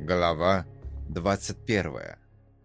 Глава 21.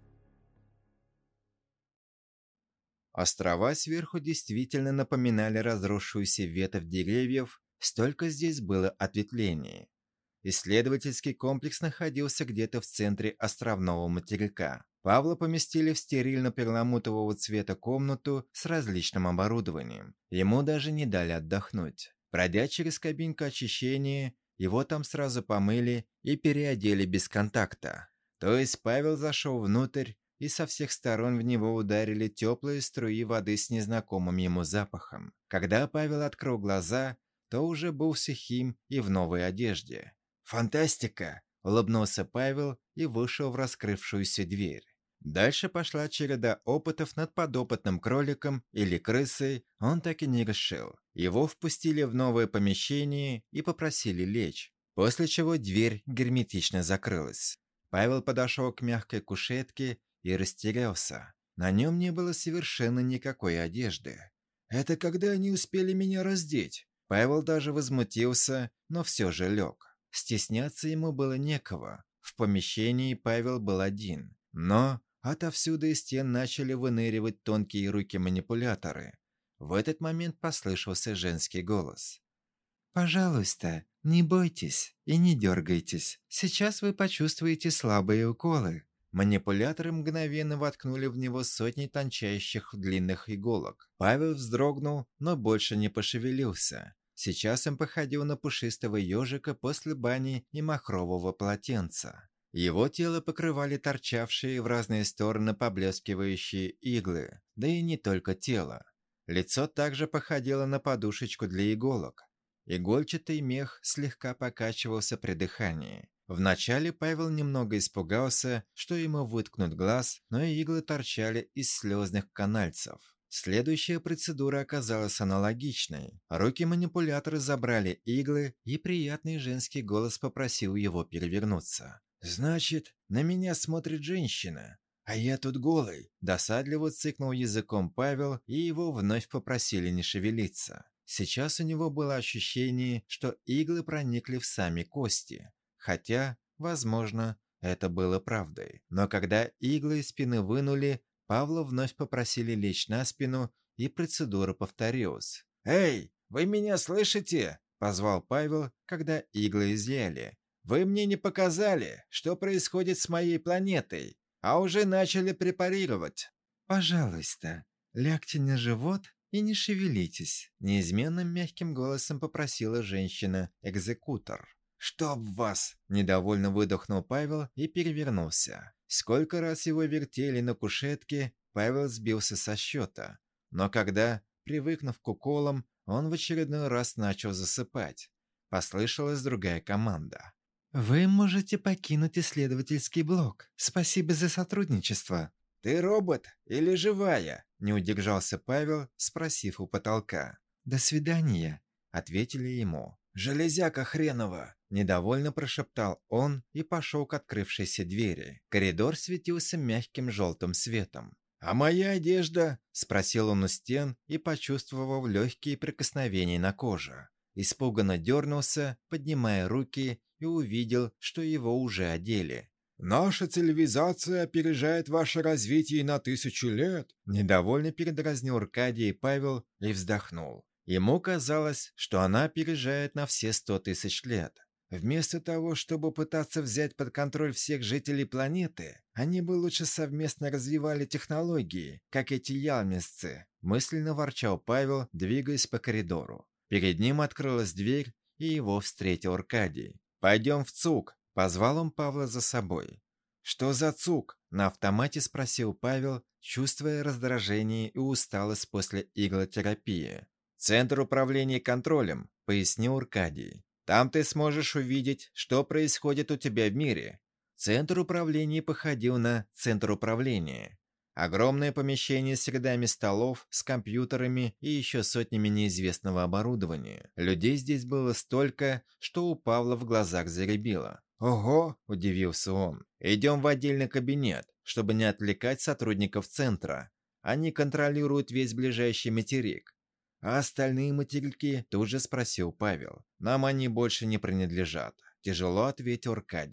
Острова сверху действительно напоминали разросшуюся ветвь деревьев, столько здесь было ответвлений. Исследовательский комплекс находился где-то в центре островного материка. Павла поместили в стерильно-перламутрового цвета комнату с различным оборудованием. Ему даже не дали отдохнуть. Пройдя через кабинку очищения, его там сразу помыли и переодели без контакта. То есть Павел зашел внутрь, и со всех сторон в него ударили теплые струи воды с незнакомым ему запахом. Когда Павел открыл глаза, то уже был сухим и в новой одежде. «Фантастика!» – улыбнулся Павел и вышел в раскрывшуюся дверь. Дальше пошла череда опытов над подопытным кроликом или крысой, он так и не решил. Его впустили в новое помещение и попросили лечь, после чего дверь герметично закрылась. Павел подошел к мягкой кушетке и растерялся. На нем не было совершенно никакой одежды. «Это когда они успели меня раздеть?» Павел даже возмутился, но все же лег. Стесняться ему было некого. В помещении Павел был один. Но отовсюду из стен начали выныривать тонкие руки-манипуляторы. В этот момент послышался женский голос. «Пожалуйста, не бойтесь и не дергайтесь. Сейчас вы почувствуете слабые уколы». Манипуляторы мгновенно воткнули в него сотни тончайших длинных иголок. Павел вздрогнул, но больше не пошевелился. Сейчас он походил на пушистого ежика после бани и махрового полотенца. Его тело покрывали торчавшие в разные стороны поблескивающие иглы, да и не только тело. Лицо также походило на подушечку для иголок. Игольчатый мех слегка покачивался при дыхании. Вначале Павел немного испугался, что ему выткнут глаз, но иглы торчали из слезных канальцев. Следующая процедура оказалась аналогичной. Руки манипулятора забрали иглы, и приятный женский голос попросил его перевернуться. «Значит, на меня смотрит женщина, а я тут голый», – досадливо цыкнул языком Павел, и его вновь попросили не шевелиться. Сейчас у него было ощущение, что иглы проникли в сами кости. Хотя, возможно, это было правдой. Но когда иглы из спины вынули, Павла вновь попросили лечь на спину, и процедура повторилась. «Эй, вы меня слышите?» – позвал Павел, когда иглы изъяли. «Вы мне не показали, что происходит с моей планетой, а уже начали препарировать». «Пожалуйста, лягте на живот и не шевелитесь», – неизменным мягким голосом попросила женщина-экзекутор. «Чтоб вас!» – недовольно выдохнул Павел и перевернулся. Сколько раз его вертели на кушетке, Павел сбился со счета. Но когда, привыкнув к уколам, он в очередной раз начал засыпать, послышалась другая команда. «Вы можете покинуть исследовательский блок. Спасибо за сотрудничество». «Ты робот или живая?» – не удержался Павел, спросив у потолка. «До свидания», – ответили ему. «Железяка хренова!» – недовольно прошептал он и пошел к открывшейся двери. Коридор светился мягким желтым светом. «А моя одежда?» – спросил он у стен и почувствовал легкие прикосновения на коже. Испуганно дернулся, поднимая руки, и увидел, что его уже одели. «Наша цивилизация опережает ваше развитие на 1000 лет!» – недовольно передразнил Аркадий Павел и вздохнул. Ему казалось, что она опережает на все 100 000 лет. Вместо того, чтобы пытаться взять под контроль всех жителей планеты, они бы лучше совместно развивали технологии, как эти ялмесцы, мысленно ворчал Павел, двигаясь по коридору. Перед ним открылась дверь, и его встретил Аркадий. «Пойдем в ЦУК», – позвал он Павла за собой. «Что за ЦУК?» – на автомате спросил Павел, чувствуя раздражение и усталость после иглотерапии. «Центр управления контролем», – пояснил Аркадий. «Там ты сможешь увидеть, что происходит у тебя в мире». Центр управления походил на центр управления. Огромное помещение с рядами столов, с компьютерами и еще сотнями неизвестного оборудования. Людей здесь было столько, что у Павла в глазах зарябило. «Ого!» – удивился он. «Идем в отдельный кабинет, чтобы не отвлекать сотрудников центра. Они контролируют весь ближайший материк». «А остальные материки?» – тут же спросил Павел. «Нам они больше не принадлежат», – тяжело ответил Аркадий.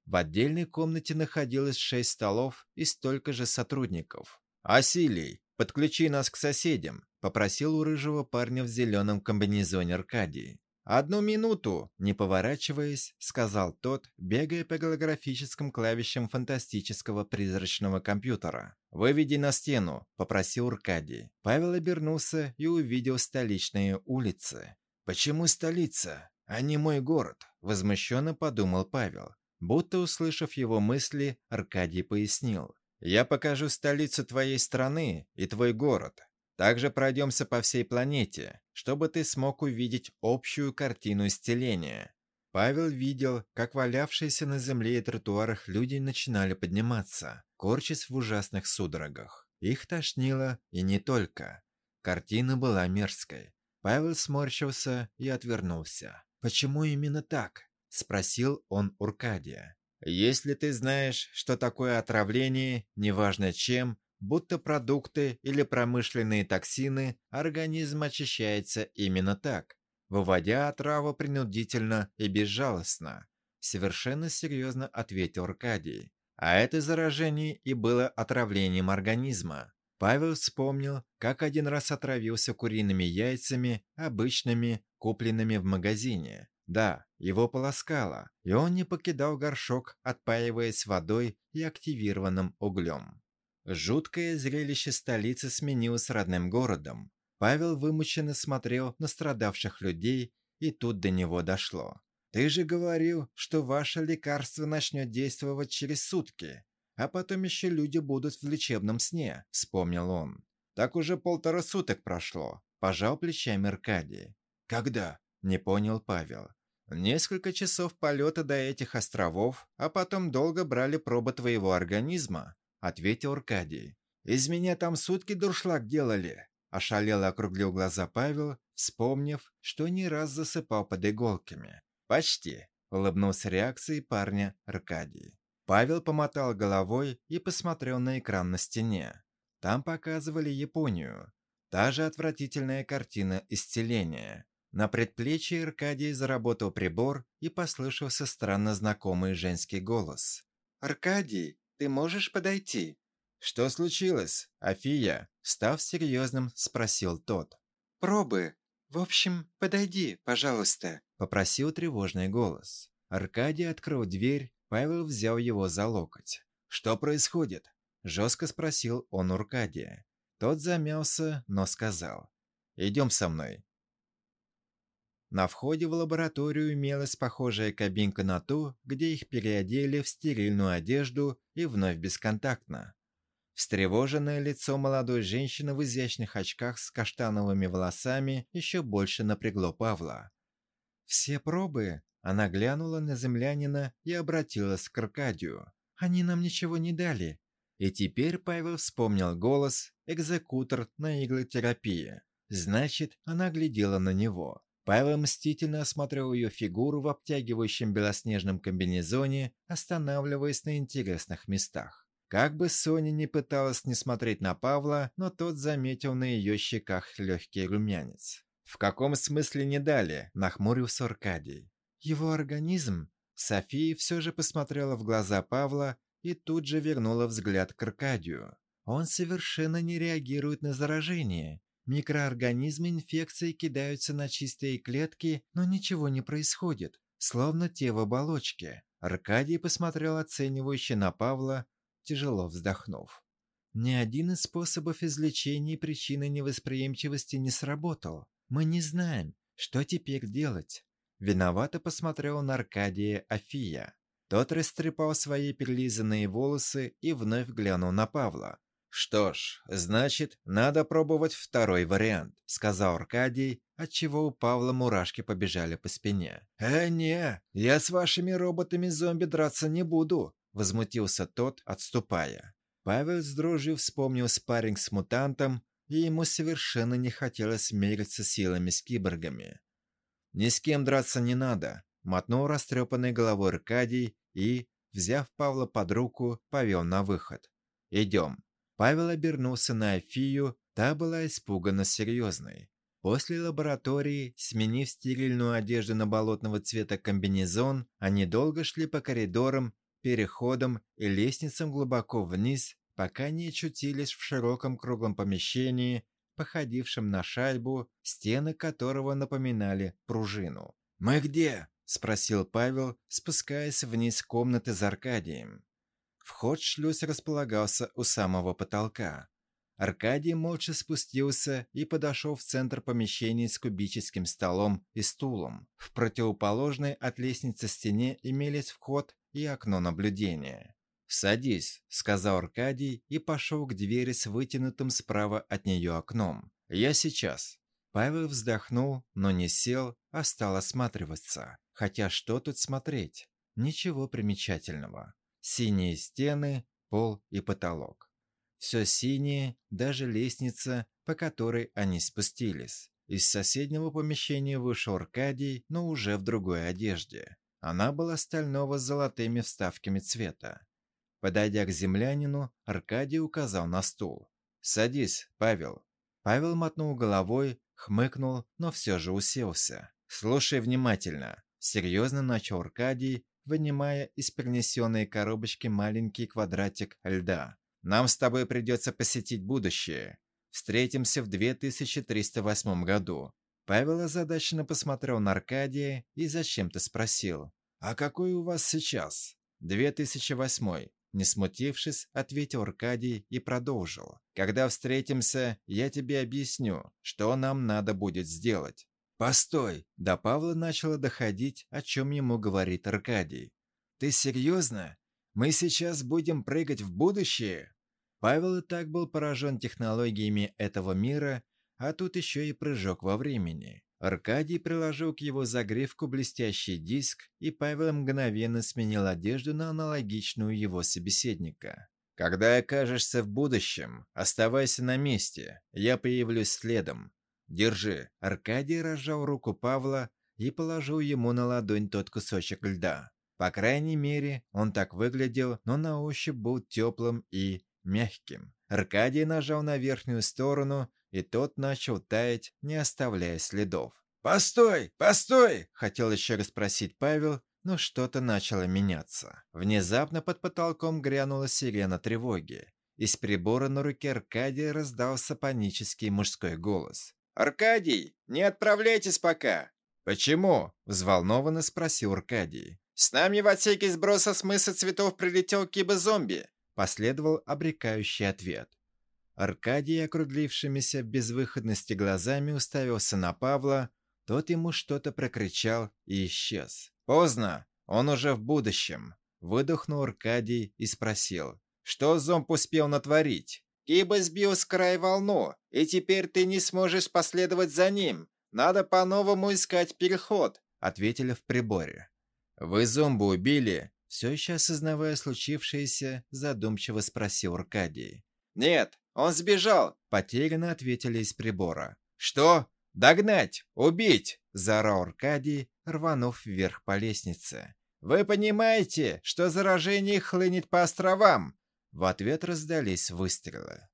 В отдельной комнате находилось 6 столов и столько же сотрудников. «Асилий, подключи нас к соседям», — попросил у рыжего парня в зеленом комбинезоне Аркадий. «1 минуту!» — не поворачиваясь, сказал тот, бегая по голографическим клавишам фантастического призрачного компьютера. «Выведи на стену», — попросил Аркадий. Павел обернулся и увидел столичные улицы. «Почему столица, а не мой город?» — возмущенно подумал Павел. Будто услышав его мысли, Аркадий пояснил. «Я покажу столицу твоей страны и твой город. Также пройдемся по всей планете, чтобы ты смог увидеть общую картину исцеления». Павел видел, как валявшиеся на земле и тротуарах люди начинали подниматься, корчась в ужасных судорогах. Их тошнило, и не только. Картина была мерзкой. Павел сморщился и отвернулся. «Почему именно так?» – спросил он у Аркадия. «Если ты знаешь, что такое отравление, неважно чем, будто продукты или промышленные токсины, организм очищается именно так, выводя отраву принудительно и безжалостно», – совершенно серьезно ответил Аркадий. А это заражение и было отравлением организма. Павел вспомнил, как один раз отравился куриными яйцами, обычными, купленными в магазине. Да, его полоскало, и он не покидал горшок, отпаиваясь водой и активированным углем. Жуткое зрелище столицы сменилось родным городом. Павел вымученно смотрел на страдавших людей, и тут до него дошло. «Ты же говорил, что ваше лекарство начнет действовать через сутки, а потом еще люди будут в лечебном сне», — вспомнил он. «Так уже 1,5 суток прошло», — пожал плечами Аркадий. «Когда?» — не понял Павел. «Несколько часов полета до этих островов, а потом долго брали пробы твоего организма», — ответил Аркадий. «Из меня там сутки дуршлаг делали», — ошалело округлил глаза Павел, вспомнив, что не раз засыпал под иголками. «Почти», — улыбнулся реакцией парня Аркадий. Павел помотал головой и посмотрел на экран на стене. Там показывали Японию. Та же отвратительная картина исцеления. На предплечье Аркадия заработал прибор и послышался странно знакомый женский голос. «Аркадий, ты можешь подойти?» «Что случилось, Афия?» Став серьезным, спросил тот. «Пробы. В общем, подойди, пожалуйста», — попросил тревожный голос. Аркадий открыл дверь, Павел взял его за локоть. «Что происходит?» — жестко спросил он у Аркадия. Тот замялся, но сказал. «Идем со мной». На входе в лабораторию имелась похожая кабинка на ту, где их переодели в стерильную одежду и вновь бесконтактно. Встревоженное лицо молодой женщины в изящных очках с каштановыми волосами еще больше напрягло Павла. «Все пробы?» — она глянула на землянина и обратилась к Аркадию. «Они нам ничего не дали». И теперь Павел вспомнил голос «экзекутор на иглотерапии». Значит, она глядела на него. Павел мстительно осмотрел ее фигуру в обтягивающем белоснежном комбинезоне, останавливаясь на интересных местах. Как бы Соня ни пыталась не смотреть на Павла, но тот заметил на ее щеках легкий румянец. «В каком смысле не дали?» – нахмурился Аркадий. «Его организм...» София все же посмотрела в глаза Павла и тут же вернула взгляд к Аркадию. «Он совершенно не реагирует на заражение. Микроорганизмы инфекции кидаются на чистые клетки, но ничего не происходит, словно те в оболочке». Аркадий посмотрел оценивающе на Павла, тяжело вздохнув. «Ни один из способов излечения причины невосприимчивости не сработал. Мы не знаем, что теперь делать». Виновато посмотрел на Аркадия Афия. Тот растрепал свои перелизанные волосы и вновь глянул на Павла. «Что ж, значит, надо пробовать второй вариант», — сказал Аркадий, отчего у Павла мурашки побежали по спине. Не, я с вашими роботами-зомби драться не буду», — возмутился тот, отступая. Павел с дрожью вспомнил спарринг с мутантом, и ему совершенно не хотелось мериться силами с киборгами. «Ни с кем драться не надо», — мотнул растрепанной головой Аркадий и, взяв Павла под руку, повел на выход. «Идем». Павел обернулся на Афию, та была испуганно серьезной. После лаборатории, сменив стерильную одежду на болотного цвета комбинезон, они долго шли по коридорам, переходам и лестницам глубоко вниз, пока не очутились в широком круглом помещении, походившем на шайбу, стены которого напоминали пружину. «Мы где?» – спросил Павел, спускаясь вниз комнаты за Аркадием. Вход в шлюз располагался у самого потолка. Аркадий молча спустился и подошел в центр помещения с кубическим столом и стулом. В противоположной от лестницы стене имелись вход и окно наблюдения. «Садись», — сказал Аркадий и пошел к двери с вытянутым справа от нее окном. «Я сейчас». Павел вздохнул, но не сел, а стал осматриваться. Хотя что тут смотреть? Ничего примечательного. Синие стены, пол и потолок. Все синее, даже лестница, по которой они спустились. Из соседнего помещения вышел Аркадий, но уже в другой одежде. Она была стального с золотыми вставками цвета. Подойдя к землянину, Аркадий указал на стул. «Садись, Павел». Павел мотнул головой, хмыкнул, но все же уселся. «Слушай внимательно», — серьезно начал Аркадий, вынимая из принесенной коробочки маленький квадратик льда. «Нам с тобой придется посетить будущее. Встретимся в 2308 году». Павел озадаченно посмотрел на Аркадия и зачем-то спросил: «А какой у вас сейчас?» «2008». Не смутившись, ответил Аркадий и продолжил: «Когда встретимся, я тебе объясню, что нам надо будет сделать». «Постой!» До Павла начало доходить, о чем ему говорит Аркадий. «Ты серьезно? Мы сейчас будем прыгать в будущее?» Павел и так был поражен технологиями этого мира, а тут еще и прыжок во времени. Аркадий приложил к его загривку блестящий диск, и Павел мгновенно сменил одежду на аналогичную его собеседника. «Когда окажешься в будущем, оставайся на месте, я появлюсь следом. Держи». Аркадий разжал руку Павла и положил ему на ладонь тот кусочек льда. По крайней мере, он так выглядел, но на ощупь был теплым и мягким. Аркадий нажал на верхнюю сторону, и тот начал таять, не оставляя следов. «Постой! Постой!» – хотел еще раз спросить Павел, но что-то начало меняться. Внезапно под потолком грянула сирена тревоги. Из прибора на руке Аркадия раздался панический мужской голос. «Аркадий, не отправляйтесь пока!» «Почему?» – взволнованно спросил Аркадий. «С нами в отсеке сброса смысла цветов прилетел кибо-зомби!» – последовал обрекающий ответ. Аркадий, округлившимися в безвыходности глазами, уставился на Павла, тот ему что-то прокричал и исчез. «Поздно, он уже в будущем», – выдохнул Аркадий и спросил: «Что зомб успел натворить?» «Киба сбил с края волну, и теперь ты не сможешь последовать за ним. Надо по-новому искать переход», – ответили в приборе. «Вы зомбу убили?» – все еще осознавая случившееся, задумчиво спросил Аркадий. «Нет, он сбежал», – потерянно ответили из прибора. «Что? Догнать! Убить!» – заорал Аркадий, рванув вверх по лестнице. «Вы понимаете, что заражение хлынет по островам?» В ответ раздались выстрелы.